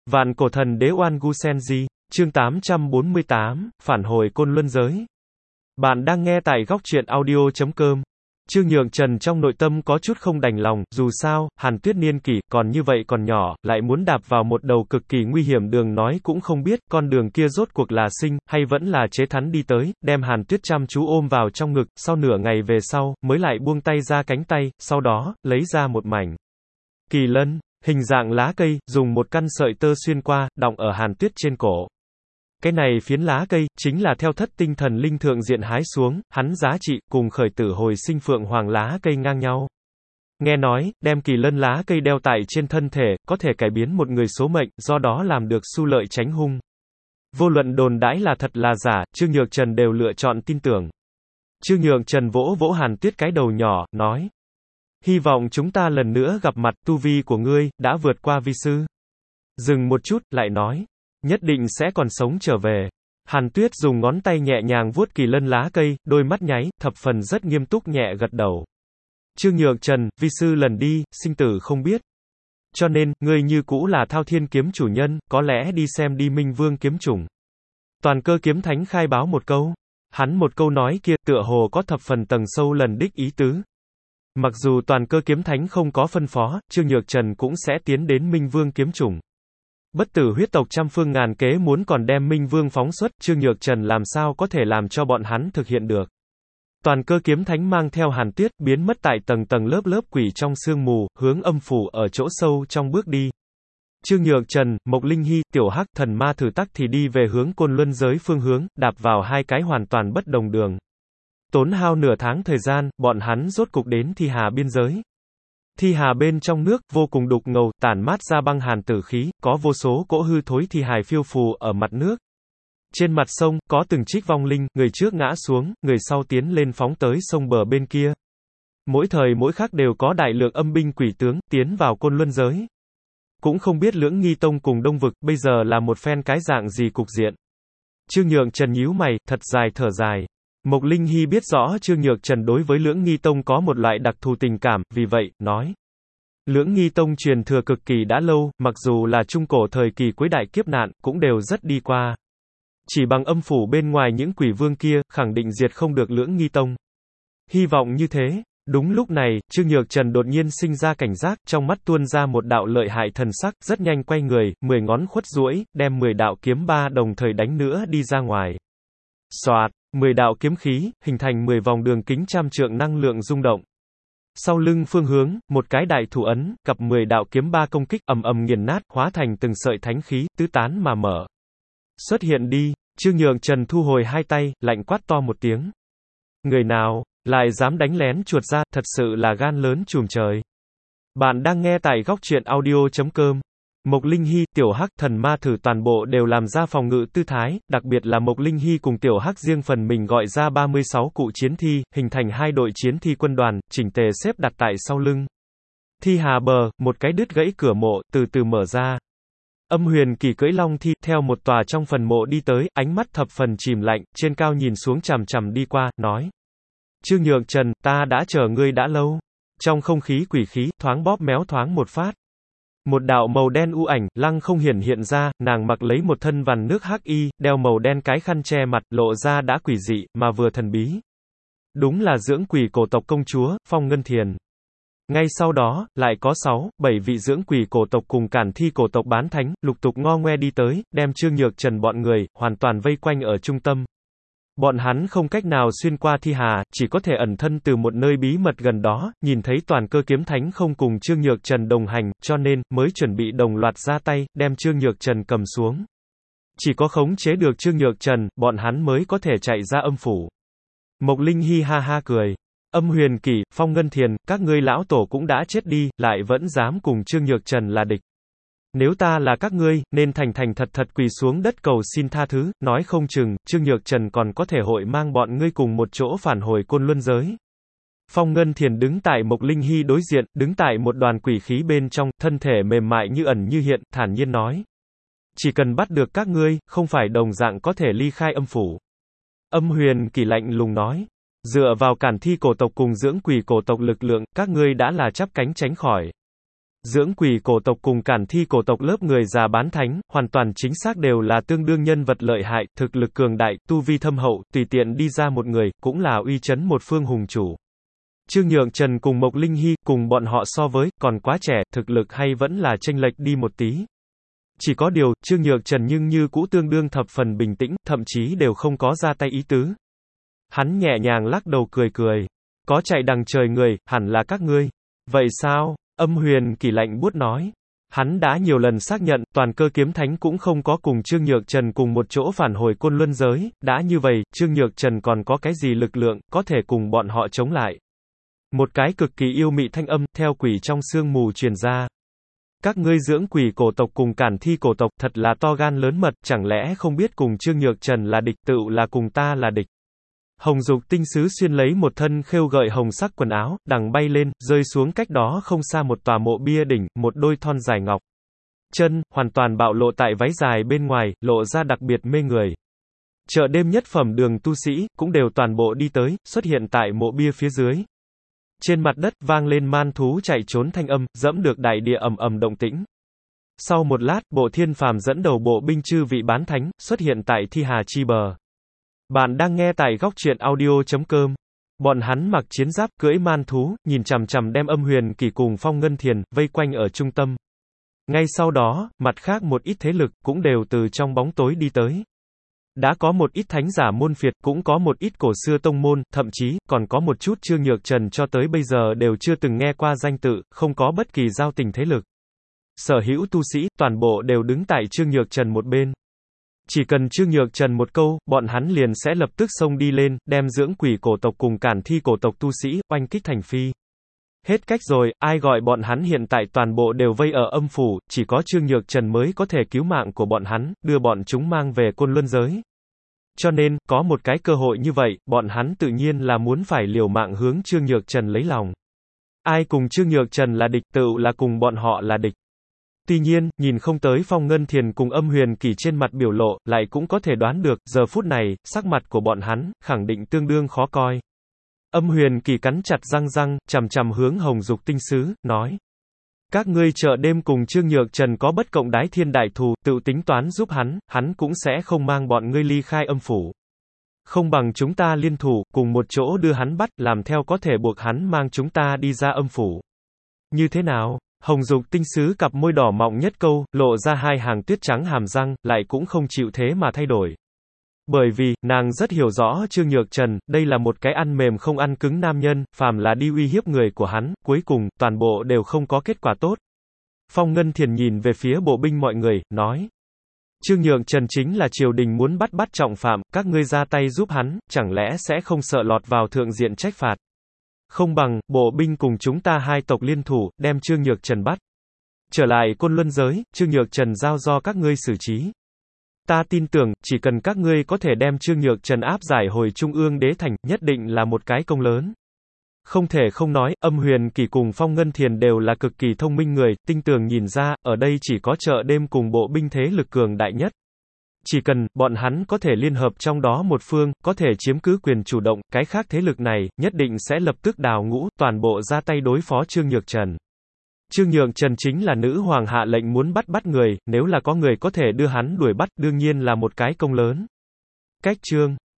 Vạn cổ thần đế Oan Gu Senji, chương 848, phản hồi Côn Luân giới. Bạn đang nghe tại góc truyện audio.com. Trương Nhượng Trần trong nội tâm có chút không đành lòng, dù sao, Hàn Tuyết niên kỷ, còn như vậy còn nhỏ, lại muốn đạp vào một đầu cực kỳ nguy hiểm đường nói cũng không biết, con đường kia rốt cuộc là sinh, hay vẫn là chế thắn đi tới, đem Hàn Tuyết chăm chú ôm vào trong ngực, sau nửa ngày về sau, mới lại buông tay ra cánh tay, sau đó, lấy ra một mảnh kỳ lân, hình dạng lá cây, dùng một căn sợi tơ xuyên qua, đọng ở Hàn Tuyết trên cổ. Cái này phiến lá cây, chính là theo thất tinh thần linh thượng diện hái xuống, hắn giá trị, cùng khởi tử hồi sinh phượng hoàng lá cây ngang nhau. Nghe nói, đem kỳ lân lá cây đeo tại trên thân thể, có thể cải biến một người số mệnh, do đó làm được xu lợi tránh hung. Vô luận đồn đãi là thật là giả, Trương Nhược Trần đều lựa chọn tin tưởng. Trương Nhược Trần vỗ vỗ Hàn Tuyết cái đầu nhỏ, nói: hy vọng chúng ta lần nữa gặp mặt, tu vi của ngươi, đã vượt qua vi sư. Dừng một chút, lại nói: nhất định sẽ còn sống trở về. Hàn Tuyết dùng ngón tay nhẹ nhàng vuốt kỳ lân lá cây, đôi mắt nháy, thập phần rất nghiêm túc nhẹ gật đầu. Trương Nhược Trần, vi sư lần đi, sinh tử không biết. Cho nên, ngươi như cũ là Thao Thiên kiếm chủ nhân, có lẽ đi xem đi Minh Vương kiếm chủng. Toàn Cơ kiếm thánh khai báo một câu. Hắn một câu nói kia, tựa hồ có thập phần tầng sâu lần đích ý tứ. Mặc dù Toàn Cơ kiếm thánh không có phân phó, Trương Nhược Trần cũng sẽ tiến đến Minh Vương kiếm chủng. Bất tử huyết tộc trăm phương ngàn kế muốn còn đem Minh Vương phóng xuất, Trương Nhược Trần làm sao có thể làm cho bọn hắn thực hiện được. Toàn Cơ kiếm thánh mang theo Hàn Tuyết, biến mất tại tầng tầng lớp lớp quỷ trong sương mù, hướng âm phủ ở chỗ sâu trong bước đi. Trương Nhược Trần, Mộc Linh Hy, Tiểu Hắc, Thần Ma Thử Tắc thì đi về hướng Côn Luân giới phương hướng, đạp vào hai cái hoàn toàn bất đồng đường. Tốn hao nửa tháng thời gian, bọn hắn rốt cục đến Thi Hà biên giới. Thi Hà bên trong nước, vô cùng đục ngầu, tản mát ra băng hàn tử khí, có vô số cỗ hư thối thi hài phiêu phù ở mặt nước. Trên mặt sông, có từng trích vong linh, người trước ngã xuống, người sau tiến lên phóng tới sông bờ bên kia. Mỗi thời mỗi khắc đều có đại lượng âm binh quỷ tướng, tiến vào Côn Luân giới. Cũng không biết Lưỡng Nghi Tông cùng Đông Vực, bây giờ là một phen cái dạng gì cục diện. Trương Nhượng Trần nhíu mày, thật dài thở dài. Mộc Linh Hy biết rõ Trương Nhược Trần đối với Lưỡng Nghi Tông có một loại đặc thù tình cảm, vì vậy, nói. Lưỡng Nghi Tông truyền thừa cực kỳ đã lâu, mặc dù là trung cổ thời kỳ cuối đại kiếp nạn, cũng đều rất đi qua. Chỉ bằng âm phủ bên ngoài những quỷ vương kia, khẳng định diệt không được Lưỡng Nghi Tông. Hy vọng như thế. Đúng lúc này, Trương Nhược Trần đột nhiên sinh ra cảnh giác, trong mắt tuôn ra một đạo lợi hại thần sắc, rất nhanh quay người, 10 ngón khuất duỗi, đem 10 đạo kiếm ba đồng thời đánh nữa đi ra ngoài. Soạt, 10 đạo kiếm khí, hình thành 10 vòng đường kính trăm trượng năng lượng rung động. Sau lưng phương hướng, một cái đại thủ ấn, cặp 10 đạo kiếm ba công kích, ầm ầm nghiền nát, hóa thành từng sợi thánh khí, tứ tán mà mở. Xuất hiện đi, Trương Nhượng Trần thu hồi hai tay, lạnh quát to một tiếng. Người nào, lại dám đánh lén chuột ra, thật sự là gan lớn trùm trời. Bạn đang nghe tại góc truyện audio.com. Mộc Linh Hy, Tiểu Hắc, Thần Ma Thử toàn bộ đều làm ra phòng ngự tư thái, đặc biệt là Mộc Linh Hy cùng Tiểu Hắc riêng phần mình gọi ra 36 cụ chiến thi, hình thành hai đội chiến thi quân đoàn, chỉnh tề xếp đặt tại sau lưng. Thi Hà bờ, một cái đứt gãy cửa mộ, từ từ mở ra. Âm Huyền Kỳ cưỡi long thi, theo một tòa trong phần mộ đi tới, ánh mắt thập phần chìm lạnh, trên cao nhìn xuống chằm chằm đi qua, nói. Trương Nhược Trần, ta đã chờ ngươi đã lâu. Trong không khí quỷ khí, thoáng bóp méo thoáng một phát. Một đạo màu đen u ảnh, lăng không hiện ra, nàng mặc lấy một thân vằn nước hắc y, đeo màu đen cái khăn che mặt, lộ ra đã quỷ dị, mà vừa thần bí. Đúng là dưỡng quỷ cổ tộc công chúa, Phong Ngân Thiền. Ngay sau đó, lại có 7 vị dưỡng quỷ cổ tộc cùng cản thi cổ tộc bán thánh, lục tục ngo ngoe đi tới, đem Trương Nhược Trần bọn người, hoàn toàn vây quanh ở trung tâm. Bọn hắn không cách nào xuyên qua Thi Hà, chỉ có thể ẩn thân từ một nơi bí mật gần đó, nhìn thấy Toàn Cơ kiếm thánh không cùng Trương Nhược Trần đồng hành, cho nên, mới chuẩn bị đồng loạt ra tay, đem Trương Nhược Trần cầm xuống. Chỉ có khống chế được Trương Nhược Trần, bọn hắn mới có thể chạy ra âm phủ. Mộc Linh Hy ha ha cười. Âm Huyền Kỳ, Phong Ngân Thiền, các ngươi lão tổ cũng đã chết đi, lại vẫn dám cùng Trương Nhược Trần là địch. Nếu ta là các ngươi, nên thành thành thật thật quỳ xuống đất cầu xin tha thứ, nói không chừng, Trương Nhược Trần còn có thể hội mang bọn ngươi cùng một chỗ phản hồi Côn Luân giới. Phong Ngân Thiền đứng tại Mộc Linh Hy đối diện, đứng tại một đoàn quỷ khí bên trong, thân thể mềm mại như ẩn như hiện, thản nhiên nói. Chỉ cần bắt được các ngươi, không phải đồng dạng có thể ly khai âm phủ. Âm Huyền Kỳ lạnh lùng nói. Dựa vào cản thi cổ tộc cùng dưỡng quỷ cổ tộc lực lượng, các ngươi đã là chắp cánh tránh khỏi. Dưỡng quỷ cổ tộc cùng cản thi cổ tộc lớp người già bán thánh, hoàn toàn chính xác đều là tương đương nhân vật lợi hại, thực lực cường đại, tu vi thâm hậu, tùy tiện đi ra một người, cũng là uy chấn một phương hùng chủ. Trương Nhượng Trần cùng Mộc Linh Hy, cùng bọn họ so với, còn quá trẻ, thực lực hay vẫn là chênh lệch đi một tí. Chỉ có điều, Trương Nhượng Trần nhưng như cũ tương đương thập phần bình tĩnh, thậm chí đều không có ra tay ý tứ. Hắn nhẹ nhàng lắc đầu cười cười. Có chạy đằng trời người, hẳn là các ngươi. Vậy sao? Âm Huyền Kỳ lạnh buốt nói. Hắn đã nhiều lần xác nhận, toàn cơ kiếm thánh cũng không có cùng Trương Nhược Trần cùng một chỗ phản hồi Côn Luân giới, đã như vậy, Trương Nhược Trần còn có cái gì lực lượng, có thể cùng bọn họ chống lại. Một cái cực kỳ yêu mị thanh âm, theo quỷ trong sương mù truyền ra. Các ngươi dưỡng quỷ cổ tộc cùng cản thi cổ tộc, thật là to gan lớn mật, chẳng lẽ không biết cùng Trương Nhược Trần là địch, tựu là cùng ta là địch. Hồng Dục tinh sứ xuyên lấy một thân khêu gợi hồng sắc quần áo, đằng bay lên, rơi xuống cách đó không xa một tòa mộ bia đỉnh, một đôi thon dài ngọc chân, hoàn toàn bạo lộ tại váy dài bên ngoài, lộ ra đặc biệt mê người. Chợ đêm nhất phẩm đường tu sĩ, cũng đều toàn bộ đi tới, xuất hiện tại mộ bia phía dưới. Trên mặt đất vang lên man thú chạy trốn thanh âm, dẫm được đại địa ầm ầm động tĩnh. Sau một lát, Bộ Thiên Phàm dẫn đầu bộ binh chư vị bán thánh, xuất hiện tại Thi Hà chi bờ. Bạn đang nghe tại góc truyện audio.com. Bọn hắn mặc chiến giáp, cưỡi man thú, nhìn chằm chằm đem Âm Huyền Kỳ cùng Phong Ngân Thiền, vây quanh ở trung tâm. Ngay sau đó, mặt khác một ít thế lực, cũng đều từ trong bóng tối đi tới. Đã có một ít thánh giả môn phiệt, cũng có một ít cổ xưa tông môn, thậm chí, còn có một chút Trương Nhược Trần cho tới bây giờ đều chưa từng nghe qua danh tự, không có bất kỳ giao tình thế lực. Sở hữu tu sĩ, toàn bộ đều đứng tại Trương Nhược Trần một bên. Chỉ cần Trương Nhược Trần một câu, bọn hắn liền sẽ lập tức xông đi lên, đem dưỡng quỷ cổ tộc cùng cản thi cổ tộc tu sĩ, oanh kích thành phi. Hết cách rồi, ai gọi bọn hắn hiện tại toàn bộ đều vây ở âm phủ, chỉ có Trương Nhược Trần mới có thể cứu mạng của bọn hắn, đưa bọn chúng mang về Côn Luân giới. Cho nên, có một cái cơ hội như vậy, bọn hắn tự nhiên là muốn phải liều mạng hướng Trương Nhược Trần lấy lòng. Ai cùng Trương Nhược Trần là địch, tựu là cùng bọn họ là địch. Tuy nhiên, nhìn không tới Phong Ngân Thiền cùng Âm Huyền Kỳ trên mặt biểu lộ, lại cũng có thể đoán được, giờ phút này, sắc mặt của bọn hắn, khẳng định tương đương khó coi. Âm Huyền Kỳ cắn chặt răng, chằm chằm hướng Hồng Dục tinh sứ, nói. Các ngươi chợ đêm cùng Trương Nhược Trần có bất cộng đái thiên đại thù, tự tính toán giúp hắn cũng sẽ không mang bọn ngươi ly khai âm phủ. Không bằng chúng ta liên thủ, cùng một chỗ đưa hắn bắt, làm theo có thể buộc hắn mang chúng ta đi ra âm phủ. Như thế nào? Hồng Dục tinh sứ cặp môi đỏ mọng nhất câu, lộ ra hai hàng tuyết trắng hàm răng, lại cũng không chịu thế mà thay đổi. Bởi vì, nàng rất hiểu rõ Trương Nhược Trần, đây là một cái ăn mềm không ăn cứng nam nhân, phàm là đi uy hiếp người của hắn, cuối cùng, toàn bộ đều không có kết quả tốt. Phong Ngân Thiền nhìn về phía bộ binh mọi người, nói. Trương Nhược Trần chính là triều đình muốn bắt trọng phạm, các ngươi ra tay giúp hắn, chẳng lẽ sẽ không sợ lọt vào thượng diện trách phạt. Không bằng, bộ binh cùng chúng ta hai tộc liên thủ, đem Trương Nhược Trần bắt. Trở lại Côn Luân giới, Trương Nhược Trần giao do các ngươi xử trí. Ta tin tưởng, chỉ cần các ngươi có thể đem Trương Nhược Trần áp giải hồi Trung ương đế thành, nhất định là một cái công lớn. Không thể không nói, Âm Huyền Kỳ cùng Phong Ngân Thiền đều là cực kỳ thông minh người, tinh tường nhìn ra, ở đây chỉ có chợ đêm cùng bộ binh thế lực cường đại nhất. Chỉ cần, bọn hắn có thể liên hợp trong đó một phương, có thể chiếm cứ quyền chủ động, cái khác thế lực này, nhất định sẽ lập tức đào ngũ, toàn bộ ra tay đối phó Trương Nhược Trần. Trương Nhược Trần chính là nữ hoàng hạ lệnh muốn bắt người, nếu là có người có thể đưa hắn đuổi bắt, đương nhiên là một cái công lớn. Cách Trương